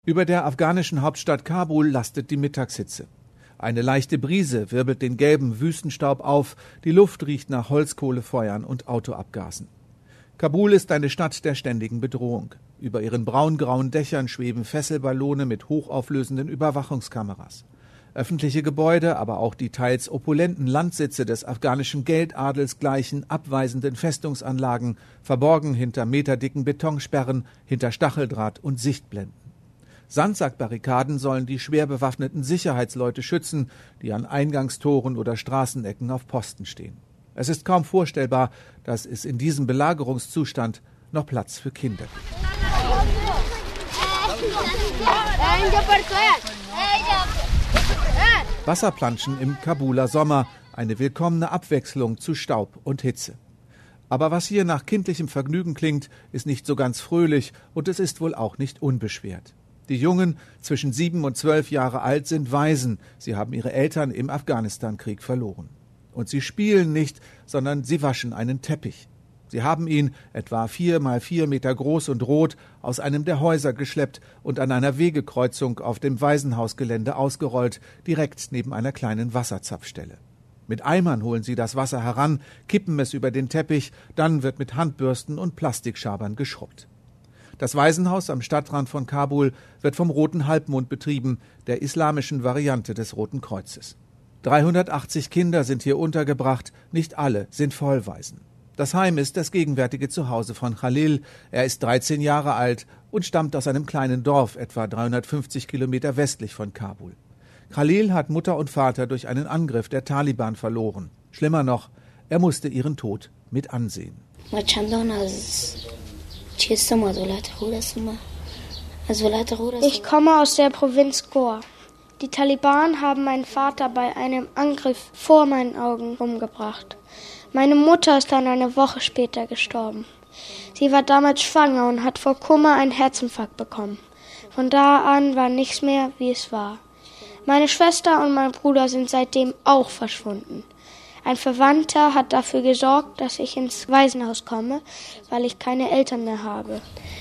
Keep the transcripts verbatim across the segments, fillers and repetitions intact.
Über der afghanischen Hauptstadt Kabul lastet die Mittagshitze. Eine leichte Brise wirbelt den gelben Wüstenstaub auf, die Luft riecht nach Holzkohlefeuern und Autoabgasen. Kabul ist eine Stadt der ständigen Bedrohung. Über ihren braungrauen Dächern schweben Fesselballone mit hochauflösenden Überwachungskameras. Öffentliche Gebäude, aber auch die teils opulenten Landsitze des afghanischen Geldadels gleichen abweisenden Festungsanlagen, verborgen hinter meterdicken Betonsperren, hinter Stacheldraht und Sichtblenden. Sandsackbarrikaden sollen die schwer bewaffneten Sicherheitsleute schützen, die an Eingangstoren oder Straßenecken auf Posten stehen. Es ist kaum vorstellbar, dass es in diesem Belagerungszustand noch Platz für Kinder gibt. Wasserplanschen im Kabuler Sommer, eine willkommene Abwechslung zu Staub und Hitze. Aber was hier nach kindlichem Vergnügen klingt, ist nicht so ganz fröhlich und es ist wohl auch nicht unbeschwert. Die Jungen zwischen sieben und zwölf Jahre alt sind Waisen. Sie haben ihre Eltern im Afghanistan-Krieg verloren. Und sie spielen nicht, sondern sie waschen einen Teppich. Sie haben ihn, etwa vier mal vier Meter groß und rot, aus einem der Häuser geschleppt und an einer Wegekreuzung auf dem Waisenhausgelände ausgerollt, direkt neben einer kleinen Wasserzapfstelle. Mit Eimern holen sie das Wasser heran, kippen es über den Teppich, dann wird mit Handbürsten und Plastikschabern geschrubbt. Das Waisenhaus am Stadtrand von Kabul wird vom Roten Halbmond betrieben, der islamischen Variante des Roten Kreuzes. dreihundertachtzig Kinder sind hier untergebracht, nicht alle sind Vollwaisen. Das Heim ist das gegenwärtige Zuhause von Khalil. Er ist dreizehn Jahre alt und stammt aus einem kleinen Dorf, etwa dreihundertfünfzig Kilometer westlich von Kabul. Khalil hat Mutter und Vater durch einen Angriff der Taliban verloren. Schlimmer noch, er musste ihren Tod mit ansehen. Ich komme aus der Provinz Ghor. Die Taliban haben meinen Vater bei einem Angriff vor meinen Augen umgebracht. Meine Mutter ist dann eine Woche später gestorben. Sie war damals schwanger und hat vor Kummer einen Herzinfarkt bekommen. Von da an war nichts mehr, wie es war. Meine Schwester und mein Bruder sind seitdem auch verschwunden. Ein Verwandter hat dafür gesorgt, dass ich ins Waisenhaus komme, weil ich keine Eltern mehr habe.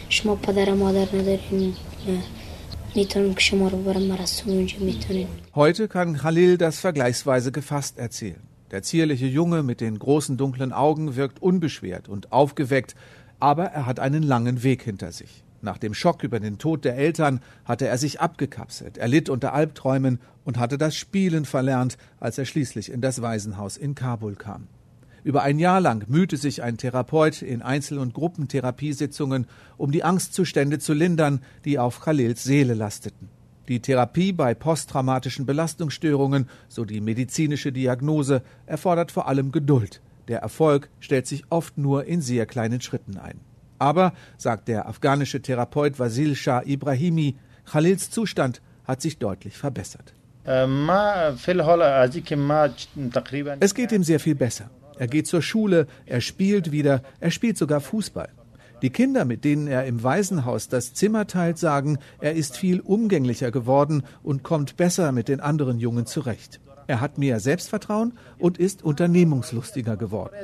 Heute kann Khalil das vergleichsweise gefasst erzählen. Der zierliche Junge mit den großen dunklen Augen wirkt unbeschwert und aufgeweckt, aber er hat einen langen Weg hinter sich. Nach dem Schock über den Tod der Eltern hatte er sich abgekapselt, er litt unter Albträumen und hatte das Spielen verlernt, als er schließlich in das Waisenhaus in Kabul kam. Über ein Jahr lang mühte sich ein Therapeut in Einzel- und Gruppentherapiesitzungen, um die Angstzustände zu lindern, die auf Khalils Seele lasteten. Die Therapie bei posttraumatischen Belastungsstörungen, so die medizinische Diagnose, erfordert vor allem Geduld. Der Erfolg stellt sich oft nur in sehr kleinen Schritten ein. Aber, sagt der afghanische Therapeut Wasil Shah Ibrahimi, Khalils Zustand hat sich deutlich verbessert. Es geht ihm sehr viel besser. Er geht zur Schule, er spielt wieder, er spielt sogar Fußball. Die Kinder, mit denen er im Waisenhaus das Zimmer teilt, sagen, er ist viel umgänglicher geworden und kommt besser mit den anderen Jungen zurecht. Er hat mehr Selbstvertrauen und ist unternehmungslustiger geworden.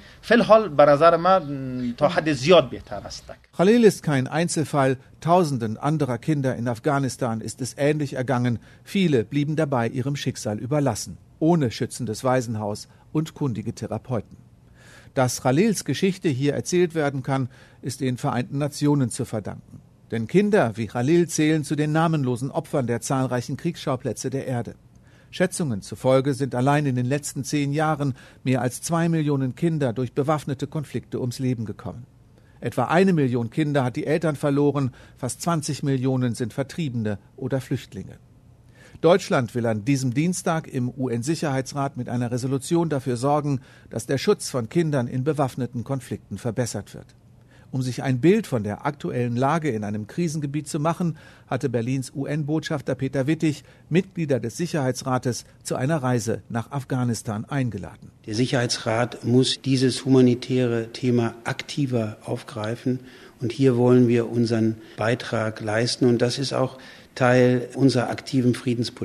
Khalil ist kein Einzelfall. Tausenden anderer Kinder in Afghanistan ist es ähnlich ergangen. Viele blieben dabei ihrem Schicksal überlassen, ohne schützendes Waisenhaus und kundige Therapeuten. Dass Khalils Geschichte hier erzählt werden kann, ist den Vereinten Nationen zu verdanken. Denn Kinder wie Khalil zählen zu den namenlosen Opfern der zahlreichen Kriegsschauplätze der Erde. Schätzungen zufolge sind allein in den letzten zehn Jahren mehr als zwei Millionen Kinder durch bewaffnete Konflikte ums Leben gekommen. Etwa eine Million Kinder hat die Eltern verloren, fast zwanzig Millionen sind Vertriebene oder Flüchtlinge. Deutschland will an diesem Dienstag im U N-Sicherheitsrat mit einer Resolution dafür sorgen, dass der Schutz von Kindern in bewaffneten Konflikten verbessert wird. Um sich ein Bild von der aktuellen Lage in einem Krisengebiet zu machen, hatte Berlins U N-Botschafter Peter Wittig Mitglieder des Sicherheitsrates zu einer Reise nach Afghanistan eingeladen. Der Sicherheitsrat muss dieses humanitäre Thema aktiver aufgreifen und hier wollen wir unseren Beitrag leisten und das ist auch Teil unserer aktiven Friedenspolitik.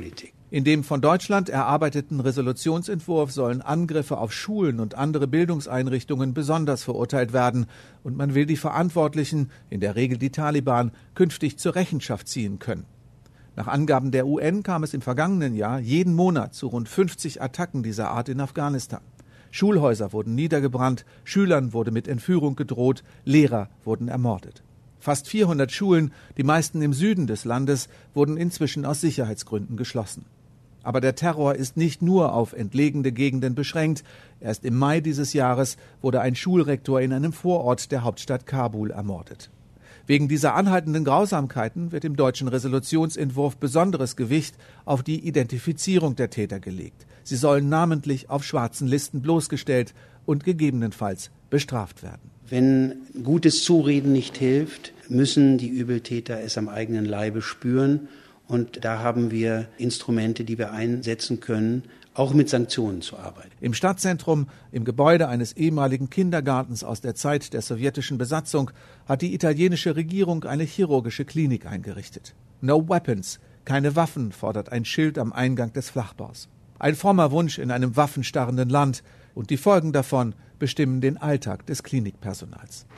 In dem von Deutschland erarbeiteten Resolutionsentwurf sollen Angriffe auf Schulen und andere Bildungseinrichtungen besonders verurteilt werden, und man will die Verantwortlichen, in der Regel die Taliban, künftig zur Rechenschaft ziehen können. Nach Angaben der U N kam es im vergangenen Jahr jeden Monat zu rund fünfzig Attacken dieser Art in Afghanistan. Schulhäuser wurden niedergebrannt, Schülern wurde mit Entführung gedroht, Lehrer wurden ermordet. Fast vierhundert Schulen, die meisten im Süden des Landes, wurden inzwischen aus Sicherheitsgründen geschlossen. Aber der Terror ist nicht nur auf entlegene Gegenden beschränkt. Erst im Mai dieses Jahres wurde ein Schulrektor in einem Vorort der Hauptstadt Kabul ermordet. Wegen dieser anhaltenden Grausamkeiten wird im deutschen Resolutionsentwurf besonderes Gewicht auf die Identifizierung der Täter gelegt. Sie sollen namentlich auf schwarzen Listen bloßgestellt und gegebenenfalls bestraft werden. Wenn gutes Zureden nicht hilft, müssen die Übeltäter es am eigenen Leibe spüren. Und da haben wir Instrumente, die wir einsetzen können, auch mit Sanktionen zu arbeiten. Im Stadtzentrum, im Gebäude eines ehemaligen Kindergartens aus der Zeit der sowjetischen Besatzung, hat die italienische Regierung eine chirurgische Klinik eingerichtet. No weapons, keine Waffen, fordert ein Schild am Eingang des Flachbaus. Ein frommer Wunsch in einem waffenstarrenden Land, und die Folgen davon bestimmen den Alltag des Klinikpersonals.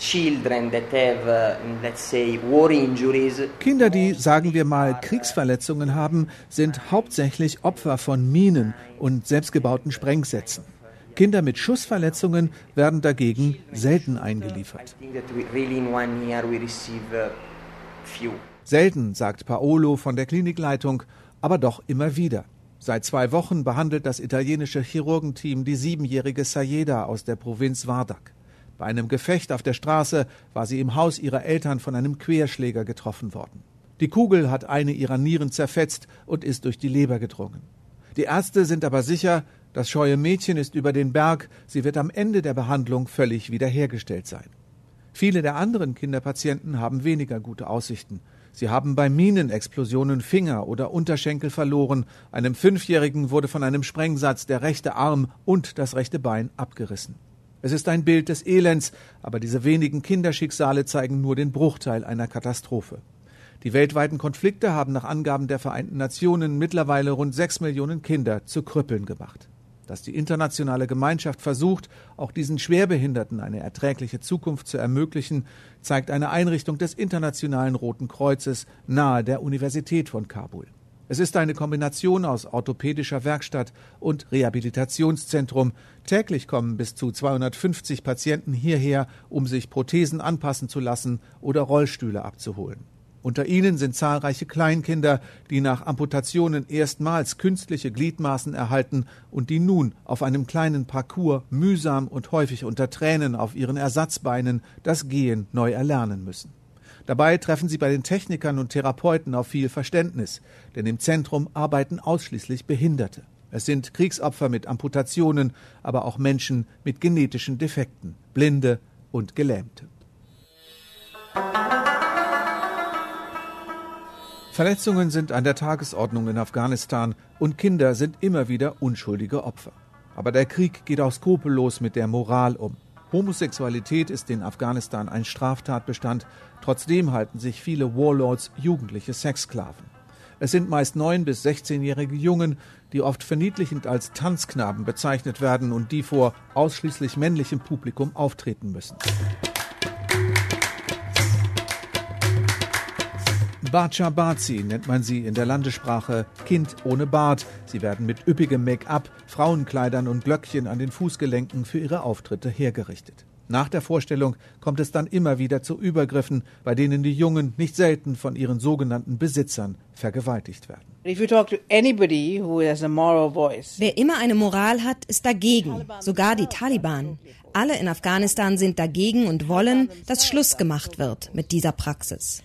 Kinder, die, sagen wir mal, Kriegsverletzungen haben, sind hauptsächlich Opfer von Minen und selbstgebauten Sprengsätzen. Kinder mit Schussverletzungen werden dagegen selten eingeliefert. Selten, sagt Paolo von der Klinikleitung, aber doch immer wieder. Seit zwei Wochen behandelt das italienische Chirurgenteam die siebenjährige Sayeda aus der Provinz Vardak. Bei einem Gefecht auf der Straße war sie im Haus ihrer Eltern von einem Querschläger getroffen worden. Die Kugel hat eine ihrer Nieren zerfetzt und ist durch die Leber gedrungen. Die Ärzte sind aber sicher, das scheue Mädchen ist über den Berg, sie wird am Ende der Behandlung völlig wiederhergestellt sein. Viele der anderen Kinderpatienten haben weniger gute Aussichten. Sie haben bei Minenexplosionen Finger oder Unterschenkel verloren. Einem Fünfjährigen wurde von einem Sprengsatz der rechte Arm und das rechte Bein abgerissen. Es ist ein Bild des Elends, aber diese wenigen Kinderschicksale zeigen nur den Bruchteil einer Katastrophe. Die weltweiten Konflikte haben nach Angaben der Vereinten Nationen mittlerweile rund sechs Millionen Kinder zu Krüppeln gemacht. Dass die internationale Gemeinschaft versucht, auch diesen Schwerbehinderten eine erträgliche Zukunft zu ermöglichen, zeigt eine Einrichtung des Internationalen Roten Kreuzes nahe der Universität von Kabul. Es ist eine Kombination aus orthopädischer Werkstatt und Rehabilitationszentrum. Täglich kommen bis zu zweihundertfünfzig Patienten hierher, um sich Prothesen anpassen zu lassen oder Rollstühle abzuholen. Unter ihnen sind zahlreiche Kleinkinder, die nach Amputationen erstmals künstliche Gliedmaßen erhalten und die nun auf einem kleinen Parcours mühsam und häufig unter Tränen auf ihren Ersatzbeinen das Gehen neu erlernen müssen. Dabei treffen sie bei den Technikern und Therapeuten auf viel Verständnis, denn im Zentrum arbeiten ausschließlich Behinderte. Es sind Kriegsopfer mit Amputationen, aber auch Menschen mit genetischen Defekten, Blinde und Gelähmte. Verletzungen sind an der Tagesordnung in Afghanistan und Kinder sind immer wieder unschuldige Opfer. Aber der Krieg geht auch skrupellos mit der Moral um. Homosexualität ist in Afghanistan ein Straftatbestand, trotzdem halten sich viele Warlords jugendliche Sexsklaven. Es sind meist neun- bis sechzehnjährige Jungen, die oft verniedlichend als Tanzknaben bezeichnet werden und die vor ausschließlich männlichem Publikum auftreten müssen. Bacha Bazi nennt man sie in der Landessprache Kind ohne Bart. Sie werden mit üppigem Make-up, Frauenkleidern und Glöckchen an den Fußgelenken für ihre Auftritte hergerichtet. Nach der Vorstellung kommt es dann immer wieder zu Übergriffen, bei denen die Jungen nicht selten von ihren sogenannten Besitzern vergewaltigt werden. Wer immer eine Moral hat, ist dagegen, sogar die Taliban. Alle in Afghanistan sind dagegen und wollen, dass Schluss gemacht wird mit dieser Praxis.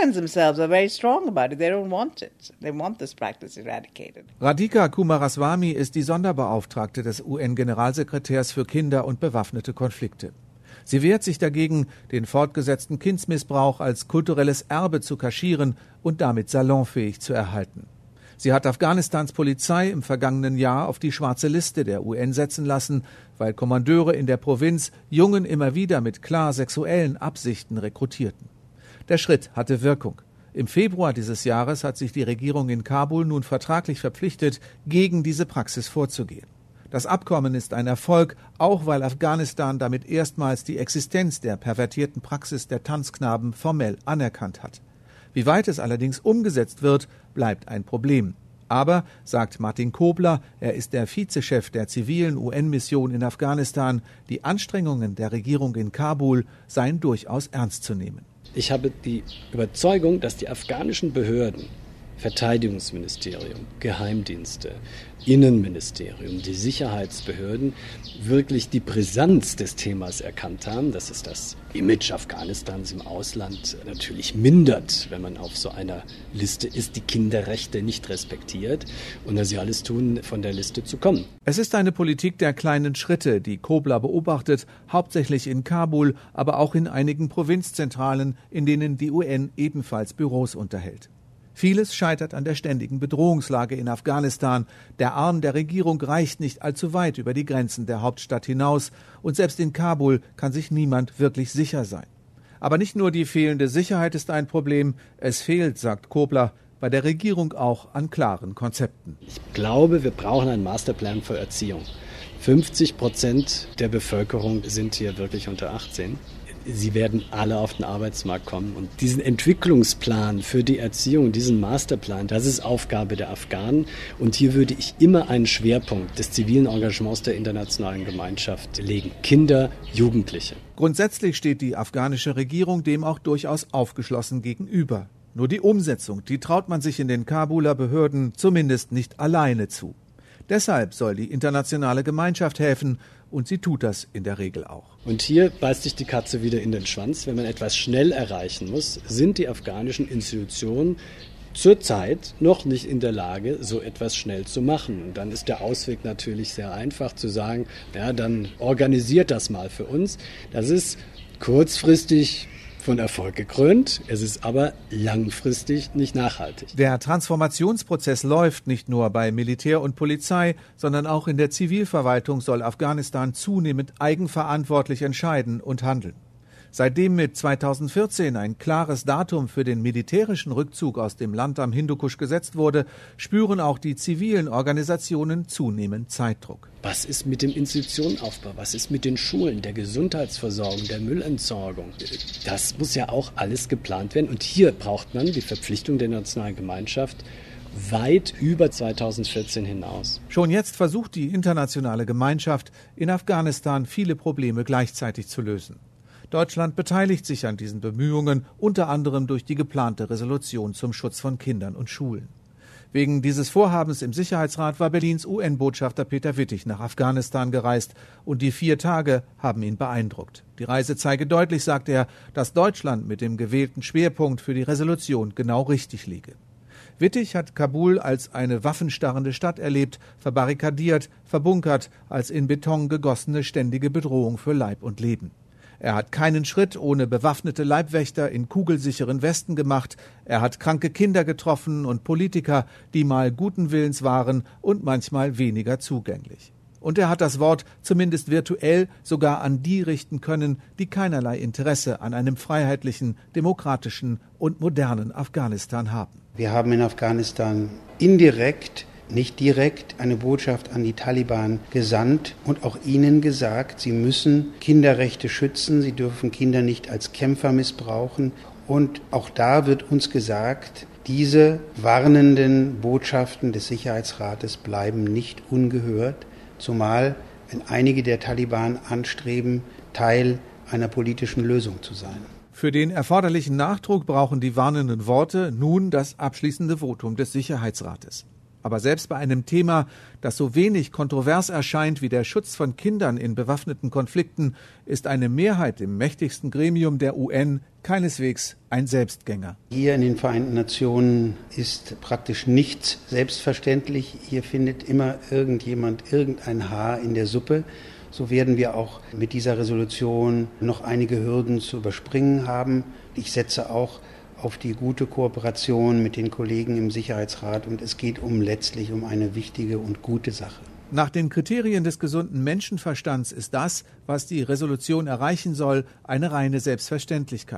Radhika Kumaraswamy ist die Sonderbeauftragte des U N-Generalsekretärs für Kinder und bewaffnete Konflikte. Sie wehrt sich dagegen, den fortgesetzten Kindsmissbrauch als kulturelles Erbe zu kaschieren und damit salonfähig zu erhalten. Sie hat Afghanistans Polizei im vergangenen Jahr auf die schwarze Liste der U N setzen lassen, weil Kommandeure in der Provinz Jungen immer wieder mit klar sexuellen Absichten rekrutierten. Der Schritt hatte Wirkung. Im Februar dieses Jahres hat sich die Regierung in Kabul nun vertraglich verpflichtet, gegen diese Praxis vorzugehen. Das Abkommen ist ein Erfolg, auch weil Afghanistan damit erstmals die Existenz der pervertierten Praxis der Tanzknaben formell anerkannt hat. Wie weit es allerdings umgesetzt wird, bleibt ein Problem. Aber, sagt Martin Kobler, er ist der Vizechef der zivilen U N-Mission in Afghanistan, die Anstrengungen der Regierung in Kabul seien durchaus ernst zu nehmen. Ich habe die Überzeugung, dass die afghanischen Behörden, Verteidigungsministerium, Geheimdienste, Innenministerium, die Sicherheitsbehörden wirklich die Brisanz des Themas erkannt haben, dass es das Image Afghanistans im Ausland natürlich mindert, wenn man auf so einer Liste ist, die Kinderrechte nicht respektiert und dass sie alles tun, von der Liste zu kommen. Es ist eine Politik der kleinen Schritte, die Kobler beobachtet, hauptsächlich in Kabul, aber auch in einigen Provinzzentralen, in denen die U N ebenfalls Büros unterhält. Vieles scheitert an der ständigen Bedrohungslage in Afghanistan. Der Arm der Regierung reicht nicht allzu weit über die Grenzen der Hauptstadt hinaus und selbst in Kabul kann sich niemand wirklich sicher sein. Aber nicht nur die fehlende Sicherheit ist ein Problem, es fehlt, sagt Kobler, bei der Regierung auch an klaren Konzepten. Ich glaube, wir brauchen einen Masterplan für Erziehung. fünfzig Prozent der Bevölkerung sind hier wirklich unter achtzehn. Sie werden alle auf den Arbeitsmarkt kommen. Und diesen Entwicklungsplan für die Erziehung, diesen Masterplan, das ist Aufgabe der Afghanen. Und hier würde ich immer einen Schwerpunkt des zivilen Engagements der internationalen Gemeinschaft legen. Kinder, Jugendliche. Grundsätzlich steht die afghanische Regierung dem auch durchaus aufgeschlossen gegenüber. Nur die Umsetzung, die traut man sich in den Kabuler Behörden zumindest nicht alleine zu. Deshalb soll die internationale Gemeinschaft helfen und sie tut das in der Regel auch. Und hier beißt sich die Katze wieder in den Schwanz. Wenn man etwas schnell erreichen muss, sind die afghanischen Institutionen zurzeit noch nicht in der Lage, so etwas schnell zu machen. Und dann ist der Ausweg natürlich sehr einfach zu sagen, ja, dann organisiert das mal für uns. Das ist kurzfristig von Erfolg gekrönt, es ist aber langfristig nicht nachhaltig. Der Transformationsprozess läuft nicht nur bei Militär und Polizei, sondern auch in der Zivilverwaltung soll Afghanistan zunehmend eigenverantwortlich entscheiden und handeln. Seitdem mit zweitausendvierzehn ein klares Datum für den militärischen Rückzug aus dem Land am Hindukusch gesetzt wurde, spüren auch die zivilen Organisationen zunehmend Zeitdruck. Was ist mit dem Institutionenaufbau? Was ist mit den Schulen, der Gesundheitsversorgung, der Müllentsorgung? Das muss ja auch alles geplant werden. Und hier braucht man die Verpflichtung der nationalen Gemeinschaft weit über zweitausendvierzehn hinaus. Schon jetzt versucht die internationale Gemeinschaft, in Afghanistan viele Probleme gleichzeitig zu lösen. Deutschland beteiligt sich an diesen Bemühungen, unter anderem durch die geplante Resolution zum Schutz von Kindern und Schulen. Wegen dieses Vorhabens im Sicherheitsrat war Berlins U N-Botschafter Peter Wittig nach Afghanistan gereist und die vier Tage haben ihn beeindruckt. Die Reise zeige deutlich, sagt er, dass Deutschland mit dem gewählten Schwerpunkt für die Resolution genau richtig liege. Wittig hat Kabul als eine waffenstarrende Stadt erlebt, verbarrikadiert, verbunkert, als in Beton gegossene ständige Bedrohung für Leib und Leben. Er hat keinen Schritt ohne bewaffnete Leibwächter in kugelsicheren Westen gemacht. Er hat kranke Kinder getroffen und Politiker, die mal guten Willens waren und manchmal weniger zugänglich. Und er hat das Wort zumindest virtuell sogar an die richten können, die keinerlei Interesse an einem freiheitlichen, demokratischen und modernen Afghanistan haben. Wir haben in Afghanistan indirekt, nicht direkt, eine Botschaft an die Taliban gesandt und auch ihnen gesagt, sie müssen Kinderrechte schützen, sie dürfen Kinder nicht als Kämpfer missbrauchen. Und auch da wird uns gesagt, diese warnenden Botschaften des Sicherheitsrates bleiben nicht ungehört, zumal wenn einige der Taliban anstreben, Teil einer politischen Lösung zu sein. Für den erforderlichen Nachdruck brauchen die warnenden Worte nun das abschließende Votum des Sicherheitsrates. Aber selbst bei einem Thema, das so wenig kontrovers erscheint wie der Schutz von Kindern in bewaffneten Konflikten, ist eine Mehrheit im mächtigsten Gremium der U N keineswegs ein Selbstgänger. Hier in den Vereinten Nationen ist praktisch nichts selbstverständlich. Hier findet immer irgendjemand irgendein Haar in der Suppe. So werden wir auch mit dieser Resolution noch einige Hürden zu überspringen haben. Ich setze auch auf die gute Kooperation mit den Kollegen im Sicherheitsrat und es geht um letztlich um eine wichtige und gute Sache. Nach den Kriterien des gesunden Menschenverstands ist das, was die Resolution erreichen soll, eine reine Selbstverständlichkeit.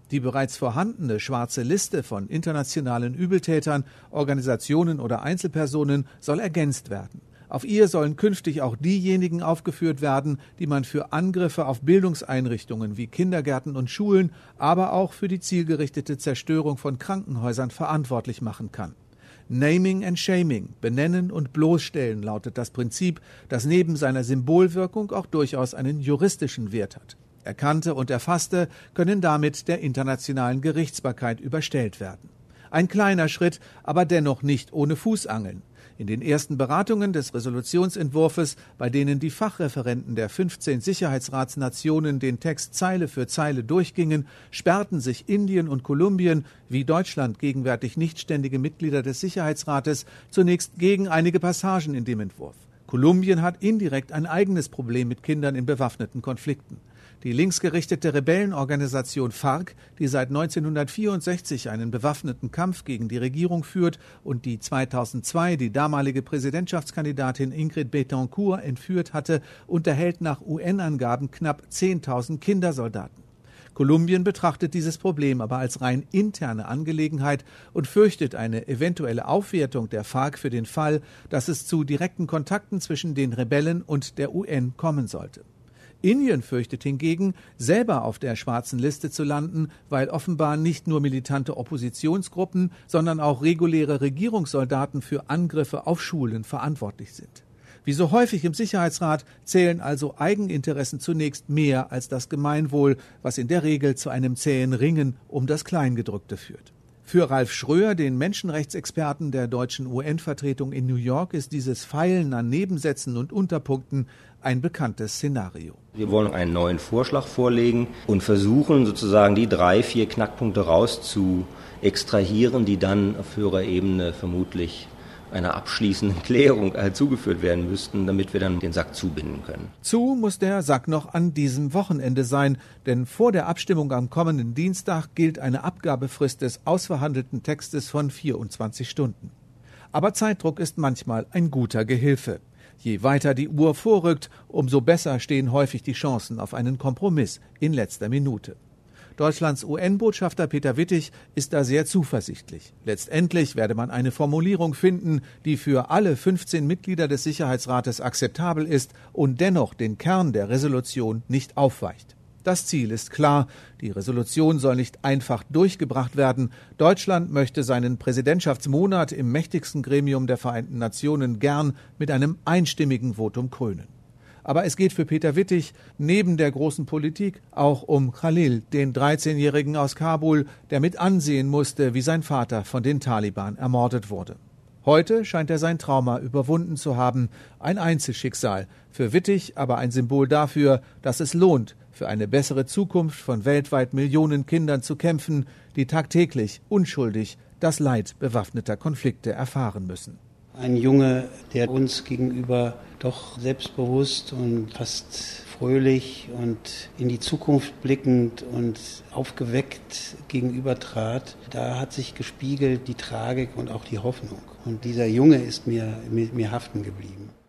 Die bereits vorhandene schwarze Liste von internationalen Übeltätern, Organisationen oder Einzelpersonen soll ergänzt werden. Auf ihr sollen künftig auch diejenigen aufgeführt werden, die man für Angriffe auf Bildungseinrichtungen wie Kindergärten und Schulen, aber auch für die zielgerichtete Zerstörung von Krankenhäusern verantwortlich machen kann. Naming and Shaming, benennen und bloßstellen, lautet das Prinzip, das neben seiner Symbolwirkung auch durchaus einen juristischen Wert hat. Erkannte und Erfasste können damit der internationalen Gerichtsbarkeit überstellt werden. Ein kleiner Schritt, aber dennoch nicht ohne Fußangeln. In den ersten Beratungen des Resolutionsentwurfs, bei denen die Fachreferenten der fünfzehn Sicherheitsratsnationen den Text Zeile für Zeile durchgingen, sperrten sich Indien und Kolumbien, wie Deutschland gegenwärtig nichtständige Mitglieder des Sicherheitsrates, zunächst gegen einige Passagen in dem Entwurf. Kolumbien hat indirekt ein eigenes Problem mit Kindern in bewaffneten Konflikten. Die linksgerichtete Rebellenorganisation FARC, die seit neunzehnhundertvierundsechzig einen bewaffneten Kampf gegen die Regierung führt und die zweitausendzwei die damalige Präsidentschaftskandidatin Ingrid Betancourt entführt hatte, unterhält nach U N-Angaben knapp zehntausend Kindersoldaten. Kolumbien betrachtet dieses Problem aber als rein interne Angelegenheit und fürchtet eine eventuelle Aufwertung der FARC für den Fall, dass es zu direkten Kontakten zwischen den Rebellen und der U N kommen sollte. Indien fürchtet hingegen, selber auf der schwarzen Liste zu landen, weil offenbar nicht nur militante Oppositionsgruppen, sondern auch reguläre Regierungssoldaten für Angriffe auf Schulen verantwortlich sind. Wie so häufig im Sicherheitsrat zählen also Eigeninteressen zunächst mehr als das Gemeinwohl, was in der Regel zu einem zähen Ringen um das Kleingedrückte führt. Für Ralf Schröer, den Menschenrechtsexperten der deutschen U N-Vertretung in New York, ist dieses Feilen an Nebensätzen und Unterpunkten ein bekanntes Szenario. Wir wollen einen neuen Vorschlag vorlegen und versuchen sozusagen die drei, vier Knackpunkte raus zu extrahieren, die dann auf höherer Ebene vermutlich einer abschließenden Klärung zugeführt werden müssten, damit wir dann den Sack zubinden können. Zu muss der Sack noch an diesem Wochenende sein, denn vor der Abstimmung am kommenden Dienstag gilt eine Abgabefrist des ausverhandelten Textes von vierundzwanzig Stunden. Aber Zeitdruck ist manchmal ein guter Gehilfe. Je weiter die Uhr vorrückt, umso besser stehen häufig die Chancen auf einen Kompromiss in letzter Minute. Deutschlands U N-Botschafter Peter Wittig ist da sehr zuversichtlich. Letztendlich werde man eine Formulierung finden, die für alle fünfzehn Mitglieder des Sicherheitsrates akzeptabel ist und dennoch den Kern der Resolution nicht aufweicht. Das Ziel ist klar, die Resolution soll nicht einfach durchgebracht werden. Deutschland möchte seinen Präsidentschaftsmonat im mächtigsten Gremium der Vereinten Nationen gern mit einem einstimmigen Votum krönen. Aber es geht für Peter Wittig neben der großen Politik auch um Khalil, den dreizehnjährigen aus Kabul, der mit ansehen musste, wie sein Vater von den Taliban ermordet wurde. Heute scheint er sein Trauma überwunden zu haben, ein Einzelschicksal, für Wittig aber ein Symbol dafür, dass es lohnt, für eine bessere Zukunft von weltweit Millionen Kindern zu kämpfen, die tagtäglich unschuldig das Leid bewaffneter Konflikte erfahren müssen. Ein Junge, der uns gegenüber doch selbstbewusst und fast fröhlich und in die Zukunft blickend und aufgeweckt gegenübertrat. Da hat sich gespiegelt die Tragik und auch die Hoffnung. Und dieser Junge ist mir, mir, mir haften geblieben.